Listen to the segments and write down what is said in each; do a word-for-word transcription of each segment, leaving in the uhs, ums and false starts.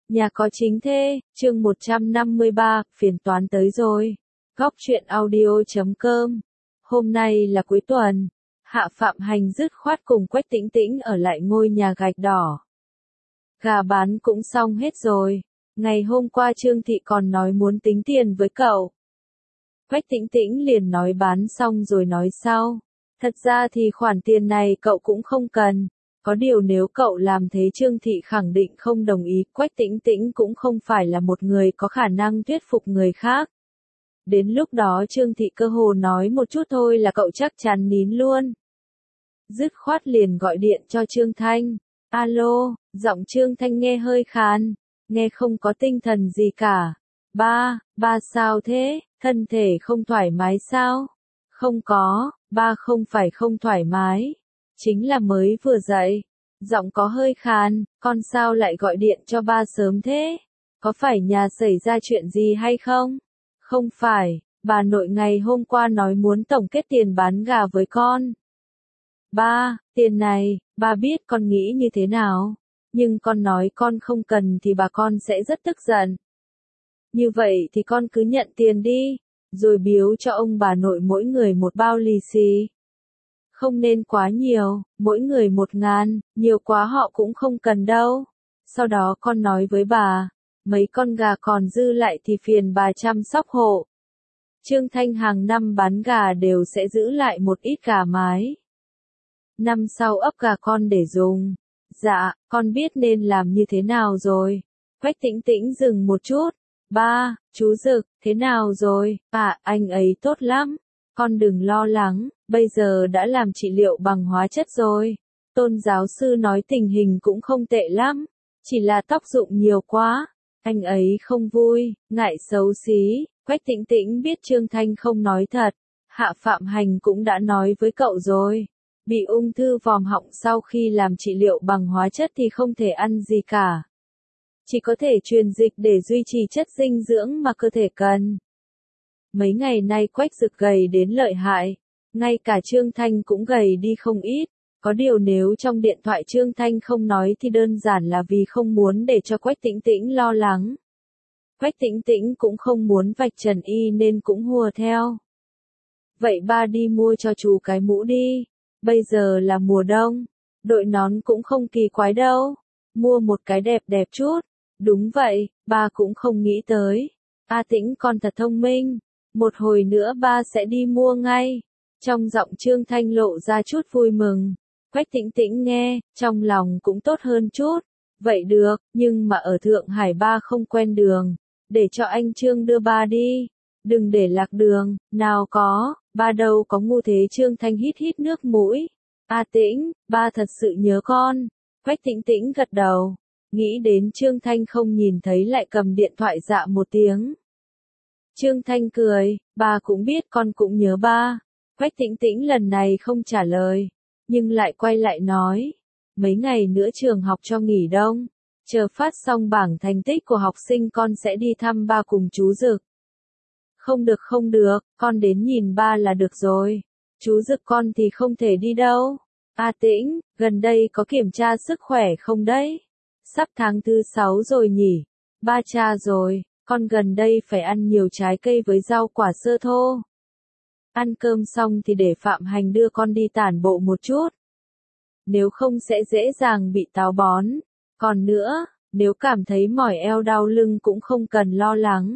Nhà có chính thê, chương một trăm năm mươi ba, phiền toán tới rồi. Góc truyện audio chấm com. Hôm nay là cuối tuần, Hạ Phạm Hành dứt khoát cùng Quách Tĩnh Tĩnh ở lại ngôi nhà gạch đỏ. Gà bán cũng xong hết rồi. Ngày hôm qua Trương Thị còn nói muốn tính tiền với cậu. Quách Tĩnh Tĩnh liền nói bán xong rồi nói sau. Thật ra thì khoản tiền này cậu cũng không cần. Có điều nếu cậu làm thế Trương Thị khẳng định không đồng ý, Quách Tĩnh Tĩnh cũng không phải là một người có khả năng thuyết phục người khác. Đến lúc đó Trương Thị cơ hồ nói một chút thôi là cậu chắc chắn nín luôn. Dứt khoát liền gọi điện cho Trương Thanh. Alo, giọng Trương Thanh nghe hơi khàn, nghe không có tinh thần gì cả. Ba, ba sao thế, thân thể không thoải mái sao? Không có, ba không phải không thoải mái. Chính là mới vừa dậy. Giọng có hơi khàn, con sao lại gọi điện cho ba sớm thế? Có phải nhà xảy ra chuyện gì hay không? Không phải, bà nội ngày hôm qua nói muốn tổng kết tiền bán gà với con. Ba, tiền này, ba biết con nghĩ như thế nào. Nhưng con nói con không cần thì bà con sẽ rất tức giận. Như vậy thì con cứ nhận tiền đi, rồi biếu cho ông bà nội mỗi người một bao lì xì. Không nên quá nhiều, mỗi người một ngàn, nhiều quá họ cũng không cần đâu. Sau đó con nói với bà, mấy con gà còn dư lại thì phiền bà chăm sóc hộ. Trương Thanh hàng năm bán gà đều sẽ giữ lại một ít gà mái. Năm sau ấp gà con để dùng. Dạ, con biết nên làm như thế nào rồi. Quách Tĩnh Tĩnh dừng một chút. Ba, chú Dực, thế nào rồi? À, anh ấy tốt lắm. Con đừng lo lắng, bây giờ đã làm trị liệu bằng hóa chất rồi. Tôn giáo sư nói tình hình cũng không tệ lắm. Chỉ là tóc rụng nhiều quá. Anh ấy không vui, ngại xấu xí. Quách Tĩnh Tĩnh biết Trương Thanh không nói thật. Hạ Phạm Hành cũng đã nói với cậu rồi. Bị ung thư vòm họng sau khi làm trị liệu bằng hóa chất thì không thể ăn gì cả. Chỉ có thể truyền dịch để duy trì chất dinh dưỡng mà cơ thể cần. Mấy ngày nay Quách Dực gầy đến lợi hại. Ngay cả Trương Thanh cũng gầy đi không ít. Có điều nếu trong điện thoại Trương Thanh không nói thì đơn giản là vì không muốn để cho Quách Tĩnh Tĩnh lo lắng. Quách Tĩnh Tĩnh cũng không muốn vạch trần y nên cũng hùa theo. Vậy ba đi mua cho chú cái mũ đi. Bây giờ là mùa đông. Đội nón cũng không kỳ quái đâu. Mua một cái đẹp đẹp chút. Đúng vậy, ba cũng không nghĩ tới. A Tĩnh con thật thông minh. Một hồi nữa ba sẽ đi mua ngay. Trong giọng Trương Thanh lộ ra chút vui mừng. Quách Tĩnh Tĩnh nghe, trong lòng cũng tốt hơn chút. Vậy được, nhưng mà ở Thượng Hải ba không quen đường. Để cho anh Trương đưa ba đi. Đừng để lạc đường, nào có, ba đâu có ngu thế. Trương Thanh hít hít nước mũi. A Tĩnh, ba thật sự nhớ con. Quách Tĩnh Tĩnh gật đầu. Nghĩ đến Trương Thanh không nhìn thấy lại cầm điện thoại dạ một tiếng. Trương Thanh cười, ba cũng biết con cũng nhớ ba. Quách Tĩnh Tĩnh lần này không trả lời, nhưng lại quay lại nói. Mấy ngày nữa trường học cho nghỉ đông. Chờ phát xong bảng thành tích của học sinh con sẽ đi thăm ba cùng chú Dực. Không được không được, con đến nhìn ba là được rồi. Chú Dực con thì không thể đi đâu. A Tĩnh, gần đây có kiểm tra sức khỏe không đấy? Sắp tháng thứ sáu rồi nhỉ? Ba cha rồi, con gần đây phải ăn nhiều trái cây với rau quả sơ thô. Ăn cơm xong thì để Phạm Hành đưa con đi tản bộ một chút. Nếu không sẽ dễ dàng bị táo bón. Còn nữa, nếu cảm thấy mỏi eo đau lưng cũng không cần lo lắng.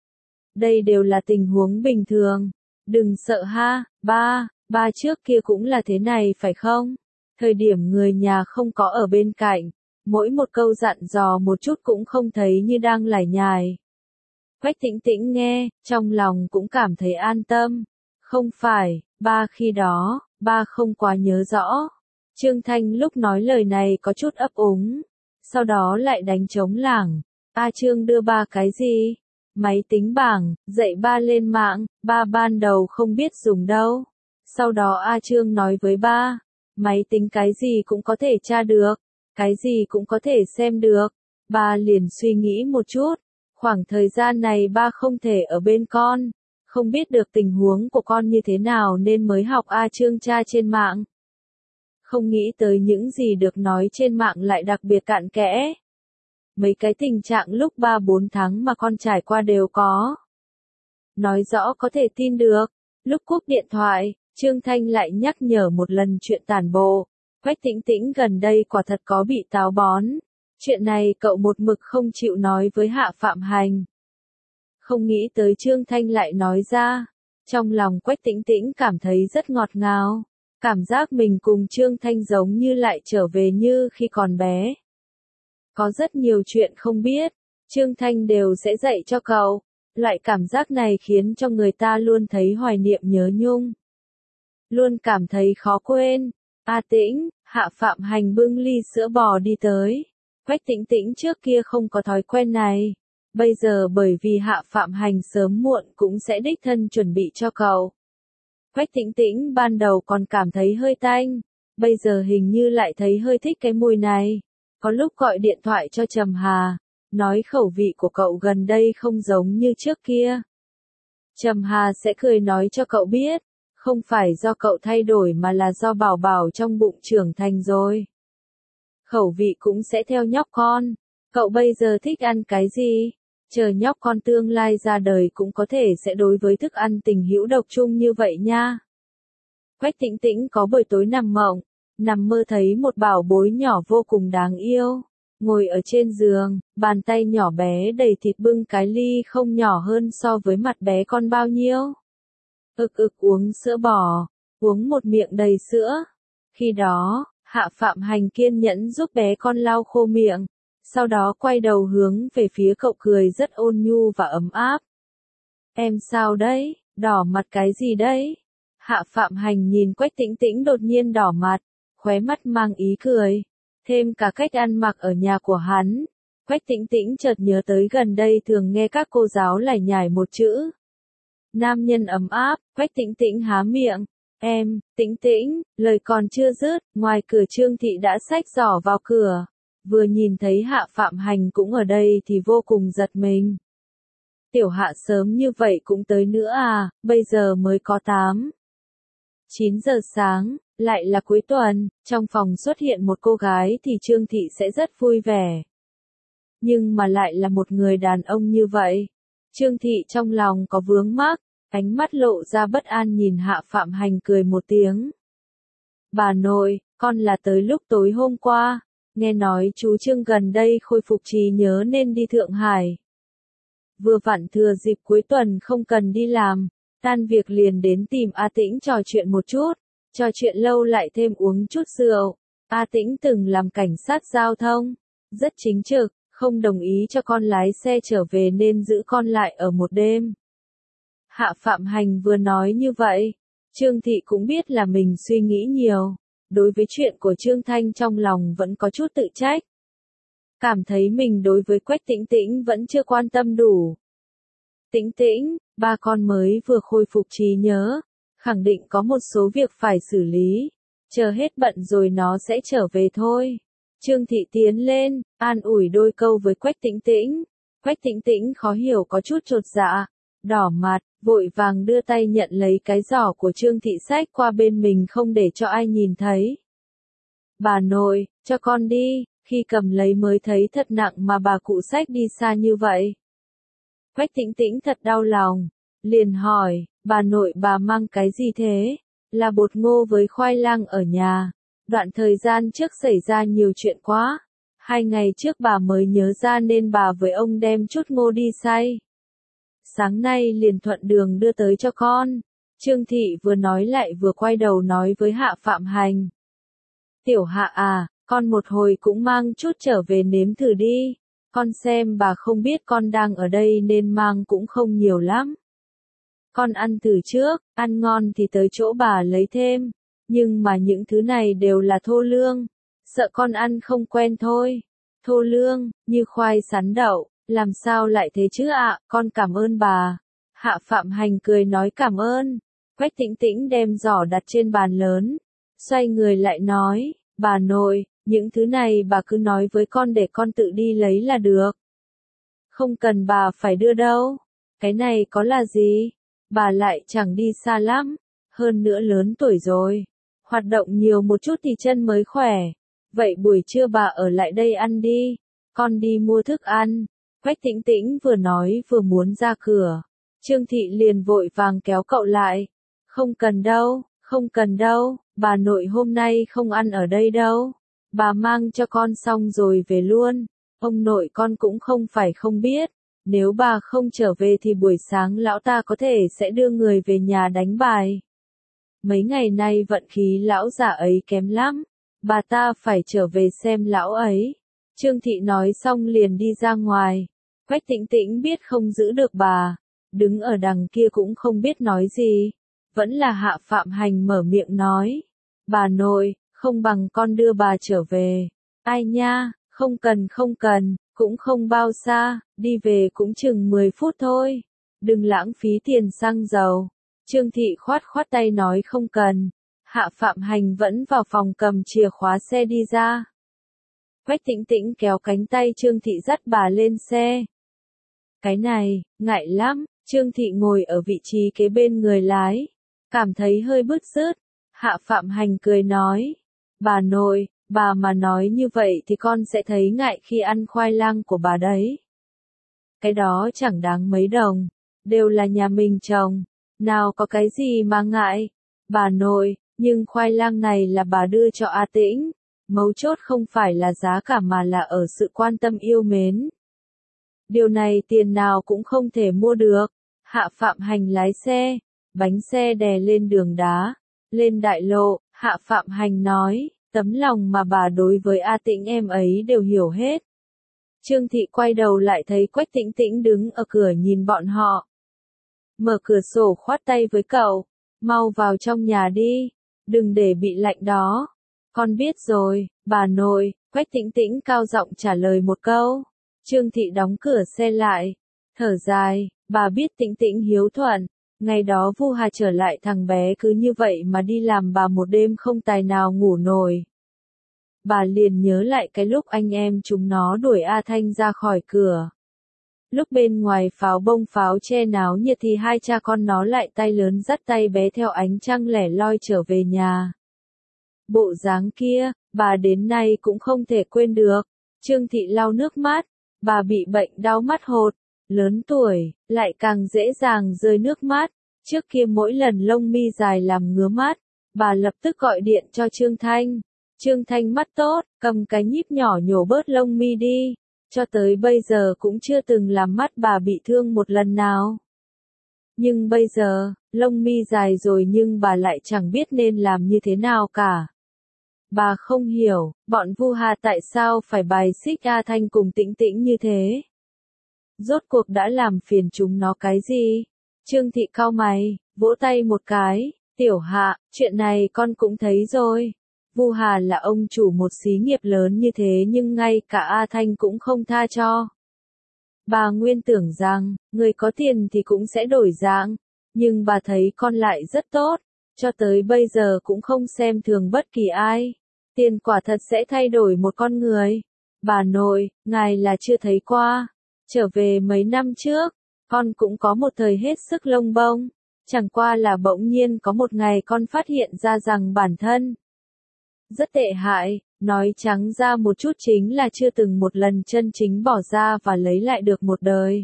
Đây đều là tình huống bình thường. Đừng sợ ha, ba, ba trước kia cũng là thế này phải không? Thời điểm người nhà không có ở bên cạnh, mỗi một câu dặn dò một chút cũng không thấy như đang lải nhải. Quách Tĩnh Tĩnh nghe, trong lòng cũng cảm thấy an tâm. Không phải, ba khi đó, ba không quá nhớ rõ. Trương Thanh lúc nói lời này có chút ấp úng. Sau đó lại đánh trống lảng. A Trương đưa ba cái gì? Máy tính bảng, dạy ba lên mạng, ba ban đầu không biết dùng đâu. Sau đó A Trương nói với ba, máy tính cái gì cũng có thể tra được, cái gì cũng có thể xem được. Ba liền suy nghĩ một chút, khoảng thời gian này ba không thể ở bên con, không biết được tình huống của con như thế nào nên mới học A Trương tra trên mạng. Không nghĩ tới những gì được nói trên mạng lại đặc biệt cặn kẽ. mấy cái tình trạng lúc ba bốn tháng mà con trải qua đều có. Nói rõ có thể tin được, lúc cúp điện thoại, Trương Thanh lại nhắc nhở một lần chuyện tản bộ. Quách Tĩnh Tĩnh gần đây quả thật có bị táo bón. Chuyện này cậu một mực không chịu nói với Hạ Phạm Hành. Không nghĩ tới Trương Thanh lại nói ra. Trong lòng Quách Tĩnh Tĩnh cảm thấy rất ngọt ngào. Cảm giác mình cùng Trương Thanh giống như lại trở về như khi còn bé. Có rất nhiều chuyện không biết, Trương Thanh đều sẽ dạy cho cậu. Loại cảm giác này khiến cho người ta luôn thấy hoài niệm nhớ nhung. Luôn cảm thấy khó quên. A Tĩnh, Hạ Phạm Hành bưng ly sữa bò đi tới. Quách Tĩnh Tĩnh trước kia không có thói quen này. Bây giờ bởi vì Hạ Phạm Hành sớm muộn cũng sẽ đích thân chuẩn bị cho cậu. Quách Tĩnh Tĩnh ban đầu còn cảm thấy hơi tanh. Bây giờ hình như lại thấy hơi thích cái mùi này. Có lúc gọi điện thoại cho Trầm Hà. Nói khẩu vị của cậu gần đây không giống như trước kia. Trầm Hà sẽ cười nói cho cậu biết. Không phải do cậu thay đổi mà là do bảo bảo trong bụng trưởng thành rồi. Khẩu vị cũng sẽ theo nhóc con. Cậu bây giờ thích ăn cái gì? Chờ nhóc con tương lai ra đời cũng có thể sẽ đối với thức ăn tình hữu độc chung như vậy nha. Quách Tĩnh Tĩnh có buổi tối nằm mộng, nằm mơ thấy một bảo bối nhỏ vô cùng đáng yêu. Ngồi ở trên giường, bàn tay nhỏ bé đầy thịt bưng cái ly không nhỏ hơn so với mặt bé con bao nhiêu. Ực ực uống sữa bò, uống một miệng đầy sữa. Khi đó, Hạ Phạm Hành kiên nhẫn giúp bé con lau khô miệng, sau đó quay đầu hướng về phía cậu cười rất ôn nhu và ấm áp. Em sao đấy, đỏ mặt cái gì đấy? Hạ Phạm Hành nhìn Quách Tĩnh Tĩnh đột nhiên đỏ mặt, khóe mắt mang ý cười, thêm cả cách ăn mặc ở nhà của hắn. Quách Tĩnh Tĩnh chợt nhớ tới gần đây thường nghe các cô giáo lải nhải một chữ. Nam nhân ấm áp, Quách Tĩnh Tĩnh há miệng. Em, Tĩnh Tĩnh, lời còn chưa dứt, ngoài cửa Trương Thị đã xách giỏ vào cửa. Vừa nhìn thấy Hạ Phạm Hành cũng ở đây thì vô cùng giật mình. Tiểu Hạ sớm như vậy cũng tới nữa à, bây giờ mới có tám. chín giờ sáng, lại là cuối tuần, trong phòng xuất hiện một cô gái thì Trương Thị sẽ rất vui vẻ. Nhưng mà lại là một người đàn ông như vậy. Trương Thị trong lòng có vướng mắc, ánh mắt lộ ra bất an nhìn Hạ Phạm Hành cười một tiếng. Bà nội, con là tới lúc tối hôm qua, nghe nói chú Trương gần đây khôi phục trí nhớ nên đi Thượng Hải. Vừa vặn thừa dịp cuối tuần không cần đi làm, tan việc liền đến tìm A Tĩnh trò chuyện một chút, trò chuyện lâu lại thêm uống chút rượu. A Tĩnh từng làm cảnh sát giao thông, rất chính trực, không đồng ý cho con lái xe trở về nên giữ con lại ở một đêm. Hạ Phạm Hành vừa nói như vậy, Trương Thị cũng biết là mình suy nghĩ nhiều, đối với chuyện của Trương Thanh trong lòng vẫn có chút tự trách. Cảm thấy mình đối với Quách Tĩnh Tĩnh vẫn chưa quan tâm đủ. Tĩnh Tĩnh, ba con mới vừa khôi phục trí nhớ, khẳng định có một số việc phải xử lý, chờ hết bận rồi nó sẽ trở về thôi. Trương Thị tiến lên, an ủi đôi câu với Quách Tĩnh Tĩnh. Quách Tĩnh Tĩnh khó hiểu có chút chột dạ, đỏ mặt, vội vàng đưa tay nhận lấy cái giỏ của Trương Thị xách qua bên mình không để cho ai nhìn thấy. Bà nội, cho con đi, khi cầm lấy mới thấy thật nặng mà bà cụ xách đi xa như vậy. Quách Tĩnh Tĩnh thật đau lòng, liền hỏi, bà nội bà mang cái gì thế? Là bột ngô với khoai lang ở nhà. Đoạn thời gian trước xảy ra nhiều chuyện quá. Hai ngày trước bà mới nhớ ra nên bà với ông đem chút ngô đi xay. Sáng nay liền thuận đường đưa tới cho con. Trương Thị vừa nói lại vừa quay đầu nói với Hạ Phạm Hành. Tiểu Hạ à, con một hồi cũng mang chút trở về nếm thử đi. Con xem bà không biết con đang ở đây nên mang cũng không nhiều lắm. Con ăn thử trước, ăn ngon thì tới chỗ bà lấy thêm. Nhưng mà những thứ này đều là thô lương. Sợ con ăn không quen thôi. Thô lương, như khoai sắn đậu, làm sao lại thế chứ ạ, à? Con cảm ơn bà. Hạ Phạm Hành cười nói cảm ơn. Quách Tĩnh Tĩnh đem giỏ đặt trên bàn lớn. Xoay người lại nói, bà nội, những thứ này bà cứ nói với con để con tự đi lấy là được. Không cần bà phải đưa đâu. Cái này có là gì? Bà lại chẳng đi xa lắm. Hơn nữa lớn tuổi rồi. Hoạt động nhiều một chút thì chân mới khỏe. Vậy buổi trưa bà ở lại đây ăn đi. con đi mua thức ăn. Quách Tĩnh Tĩnh vừa nói vừa muốn ra cửa. Trương Thị liền vội vàng kéo cậu lại. Không cần đâu, không cần đâu, bà nội hôm nay không ăn ở đây đâu. Bà mang cho con xong rồi về luôn. Ông nội con cũng không phải không biết. Nếu bà không trở về thì buổi sáng lão ta có thể sẽ đưa người về nhà đánh bài. Mấy ngày nay vận khí lão già ấy kém lắm. Bà ta phải trở về xem lão ấy. Trương Thị nói xong liền đi ra ngoài. Quách Tĩnh Tĩnh biết không giữ được bà. Đứng ở đằng kia cũng không biết nói gì. Vẫn là Hạ Phạm Hành mở miệng nói. Bà nội, không bằng con đưa bà trở về. Ai nha, không cần không cần, cũng không bao xa, đi về cũng chừng mười phút thôi. Đừng lãng phí tiền xăng dầu. Trương Thị khoát khoát tay nói không cần. Hạ Phạm Hành vẫn vào phòng cầm chìa khóa xe đi ra. Quách Tĩnh Tĩnh kéo cánh tay Trương Thị dắt bà lên xe. Cái này, ngại lắm. Trương Thị ngồi ở vị trí kế bên người lái. Cảm thấy hơi bứt rứt. Hạ Phạm Hành cười nói. Bà nội, bà mà nói như vậy thì con sẽ thấy ngại khi ăn khoai lang của bà đấy. Cái đó chẳng đáng mấy đồng. Đều là nhà mình trồng. Nào có cái gì mà ngại. Bà nội, nhưng khoai lang này là bà đưa cho A Tĩnh. Mấu chốt không phải là giá cả mà là ở sự quan tâm yêu mến. Điều này tiền nào cũng không thể mua được. Hạ Phạm Hành lái xe. Bánh xe đè lên đường đá. Lên đại lộ, Hạ Phạm Hành nói. Tấm lòng mà bà đối với A Tĩnh em ấy đều hiểu hết. Trương Thị quay đầu lại thấy Quách Tĩnh Tĩnh đứng ở cửa nhìn bọn họ. Mở cửa sổ khoát tay với cậu. Mau vào trong nhà đi. Đừng để bị lạnh đó. Con biết rồi, bà nội. Quách Tĩnh Tĩnh cao giọng trả lời một câu. Trương Thị đóng cửa xe lại. Thở dài, bà biết Tĩnh Tĩnh hiếu thuận. Ngày đó Vu Hà trở lại thằng bé cứ như vậy mà đi làm bà một đêm không tài nào ngủ nổi. Bà liền nhớ lại cái lúc anh em chúng nó đuổi A Thanh ra khỏi cửa. Lúc bên ngoài pháo bông pháo che náo nhiệt thì hai cha con nó lại tay lớn dắt tay bé theo ánh trăng lẻ loi trở về nhà. Bộ dáng kia, bà đến nay cũng không thể quên được. Trương Thị lau nước mắt, bà bị bệnh đau mắt hột, lớn tuổi, lại càng dễ dàng rơi nước mắt. Trước kia mỗi lần lông mi dài làm ngứa mắt, bà lập tức gọi điện cho Trương Thanh. Trương Thanh mắt tốt, cầm cái nhíp nhỏ nhổ bớt lông mi đi. Cho tới bây giờ cũng chưa từng làm mắt bà bị thương một lần nào. Nhưng bây giờ, lông mi dài rồi nhưng bà lại chẳng biết nên làm như thế nào cả. Bà không hiểu, bọn Vu Hà tại sao phải bài xích A Thanh cùng Tĩnh Tĩnh như thế. Rốt cuộc đã làm phiền chúng nó cái gì? Trương Thị cau mày, vỗ tay một cái. Tiểu Hạ, chuyện này con cũng thấy rồi. Vu Hà là ông chủ một xí nghiệp lớn như thế nhưng ngay cả A Thanh cũng không tha cho. Bà nguyên tưởng rằng, người có tiền thì cũng sẽ đổi dạng. Nhưng bà thấy con lại rất tốt. Cho tới bây giờ cũng không xem thường bất kỳ ai. Tiền quả thật sẽ thay đổi một con người. Bà nội, ngài là chưa thấy qua. Trở về mấy năm trước, con cũng có một thời hết sức lông bông. Chẳng qua là bỗng nhiên có một ngày con phát hiện ra rằng bản thân rất tệ hại, nói trắng ra một chút chính là chưa từng một lần chân chính bỏ ra và lấy lại được một đời.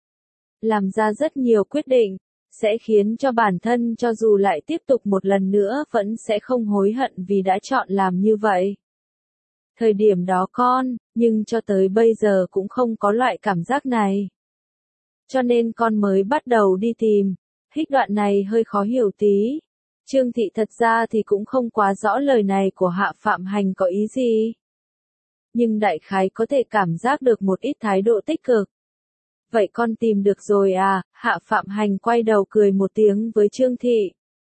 Làm ra rất nhiều quyết định, sẽ khiến cho bản thân cho dù lại tiếp tục một lần nữa vẫn sẽ không hối hận vì đã chọn làm như vậy. Thời điểm đó con, nhưng cho tới bây giờ cũng không có loại cảm giác này. Cho nên con mới bắt đầu đi tìm. Hích đoạn này hơi khó hiểu tí. Trương Thị thật ra thì cũng không quá rõ lời này của Hạ Phạm Hành có ý gì. Nhưng đại khái có thể cảm giác được một ít thái độ tích cực. Vậy con tìm được rồi à? Hạ Phạm Hành quay đầu cười một tiếng với Trương Thị.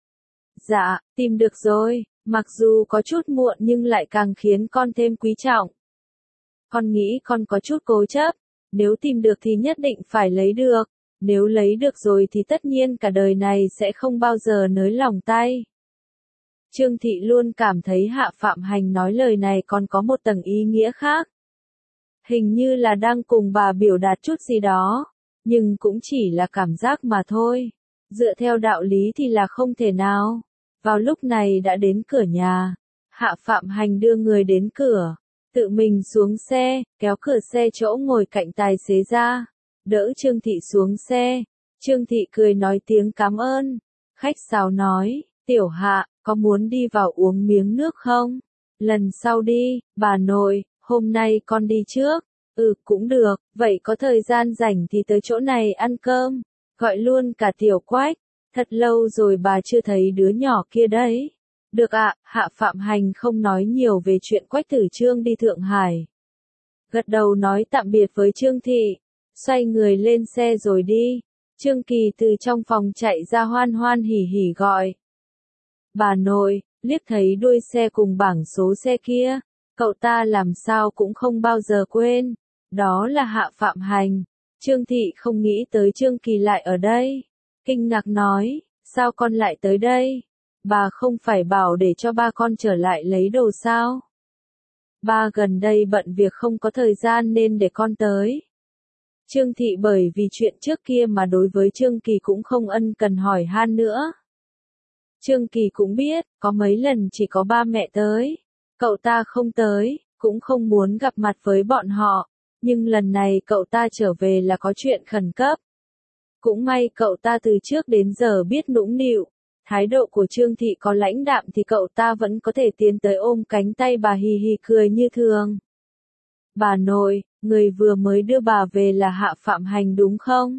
Dạ, tìm được rồi, mặc dù có chút muộn nhưng lại càng khiến con thêm quý trọng. Con nghĩ con có chút cố chấp, nếu tìm được thì nhất định phải lấy được. Nếu lấy được rồi thì tất nhiên cả đời này sẽ không bao giờ nới lỏng tay. Trương Thị luôn cảm thấy Hạ Phạm Hành nói lời này còn có một tầng ý nghĩa khác. Hình như là đang cùng bà biểu đạt chút gì đó, nhưng cũng chỉ là cảm giác mà thôi. Dựa theo đạo lý thì là không thể nào. Vào lúc này đã đến cửa nhà. Hạ Phạm Hành đưa người đến cửa. Tự mình xuống xe, kéo cửa xe chỗ ngồi cạnh tài xế ra, đỡ Trương Thị xuống xe. Trương Thị cười nói tiếng cảm ơn. Khách sáo nói, tiểu Hạ, có muốn đi vào uống miếng nước không? Lần sau đi, bà nội, hôm nay con đi trước. Ừ, cũng được, vậy có thời gian rảnh thì tới chỗ này ăn cơm. Gọi luôn cả Tiểu Quách, thật lâu rồi bà chưa thấy đứa nhỏ kia đấy. Được ạ, Hạ Phạm Hành không nói nhiều về chuyện Quách Tử Trương đi Thượng Hải. Gật đầu nói tạm biệt với Trương Thị, xoay người lên xe rồi đi. Trương Kỳ từ trong phòng chạy ra hoan hoan hỉ hỉ gọi. Bà nội, liếc thấy đuôi xe cùng bảng số xe kia, cậu ta làm sao cũng không bao giờ quên. Đó là Hạ Phạm Hành. Trương Thị không nghĩ tới Trương Kỳ lại ở đây. Kinh ngạc nói, sao con lại tới đây? Bà không phải bảo để cho ba con trở lại lấy đồ sao? Ba gần đây bận việc không có thời gian nên để con tới. Trương Thị bởi vì chuyện trước kia mà đối với Trương Kỳ cũng không ân cần hỏi han nữa. Trương Kỳ cũng biết, có mấy lần chỉ có ba mẹ tới. Cậu ta không tới, cũng không muốn gặp mặt với bọn họ. Nhưng lần này cậu ta trở về là có chuyện khẩn cấp. Cũng may cậu ta từ trước đến giờ biết nũng nịu. Thái độ của Trương Thị có lãnh đạm thì cậu ta vẫn có thể tiến tới ôm cánh tay bà hì hì cười như thường. Bà nội, người vừa mới đưa bà về là Hạ Phạm Hành đúng không?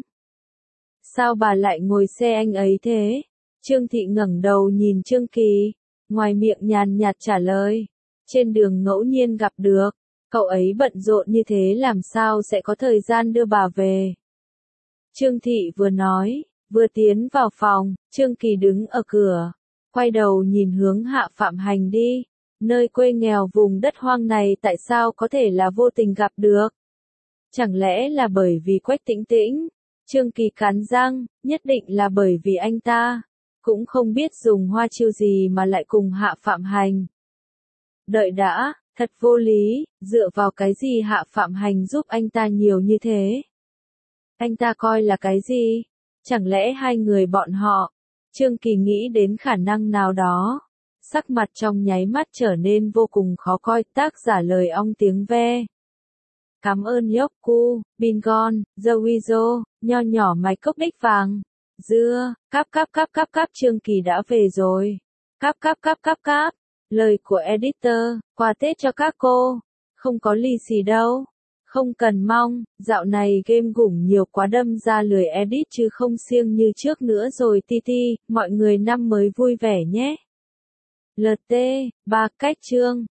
Sao bà lại ngồi xe anh ấy thế? Trương Thị ngẩng đầu nhìn Trương Kỳ, ngoài miệng nhàn nhạt trả lời. Trên đường ngẫu nhiên gặp được, cậu ấy bận rộn như thế làm sao sẽ có thời gian đưa bà về. Trương Thị vừa nói, vừa tiến vào phòng. Trương Kỳ đứng ở cửa, quay đầu nhìn hướng Hạ Phạm Hành đi. Nơi quê nghèo vùng đất hoang này tại sao có thể là vô tình gặp được? Chẳng lẽ là bởi vì Quách Tĩnh Tĩnh? Trương Kỳ cắn răng, nhất định là bởi vì anh ta cũng không biết dùng hoa chiêu gì mà lại cùng Hạ Phạm Hành. Đợi đã, thật vô lý, dựa vào cái gì Hạ Phạm Hành giúp anh ta nhiều như thế? Anh ta coi là cái gì? Chẳng lẽ hai người bọn họ? Trương Kỳ nghĩ đến khả năng nào đó. Sắc mặt trong nháy mắt trở nên vô cùng khó coi, tác giả lời ong tiếng ve. Cảm ơn Yoku, Bingon, Zoizo, nho nhỏ mái cốc đích vàng. Dưa, cáp cáp cáp cáp cáp Trương Kỳ đã về rồi. Cáp cáp cáp cáp cáp. Lời của editor, quà Tết cho các cô. Không có lì xì đâu. Không cần mong, dạo này game gủng nhiều quá đâm ra lười edit chứ không siêng như trước nữa rồi ti ti, mọi người năm mới vui vẻ nhé. lờ tê, ba cách chương.